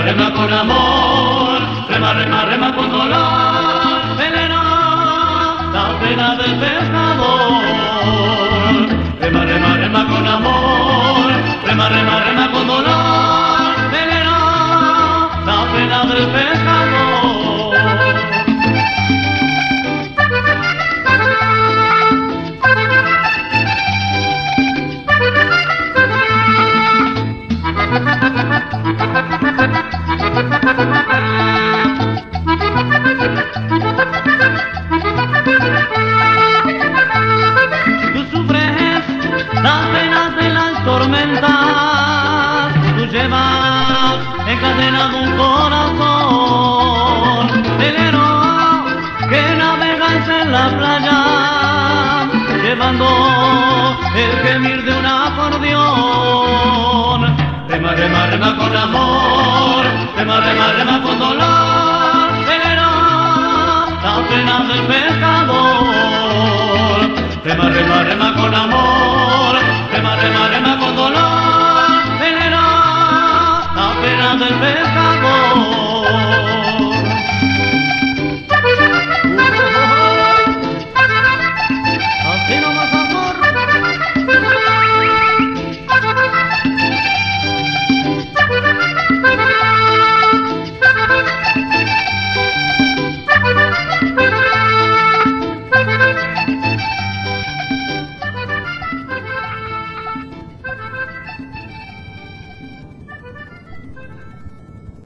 rema con amor, rema, rema, rema con dolor, veneno, la pena del pescador. Rema, rema, rema con amor, rema, rema, rema con dolor, veneno, la pena del pescador. Tú sufres las penas de las tormentas, tú llevas encadenado un corazón, velero que navegas en la playa, llevando el gemir de un acordeón. Rema, rema, rema con amor, rema, rema, rema con dolor, velero, la pena del pescador. Rema, rema, rema con amor, rema, rema, rema con dolor, velero, la pena del pescador.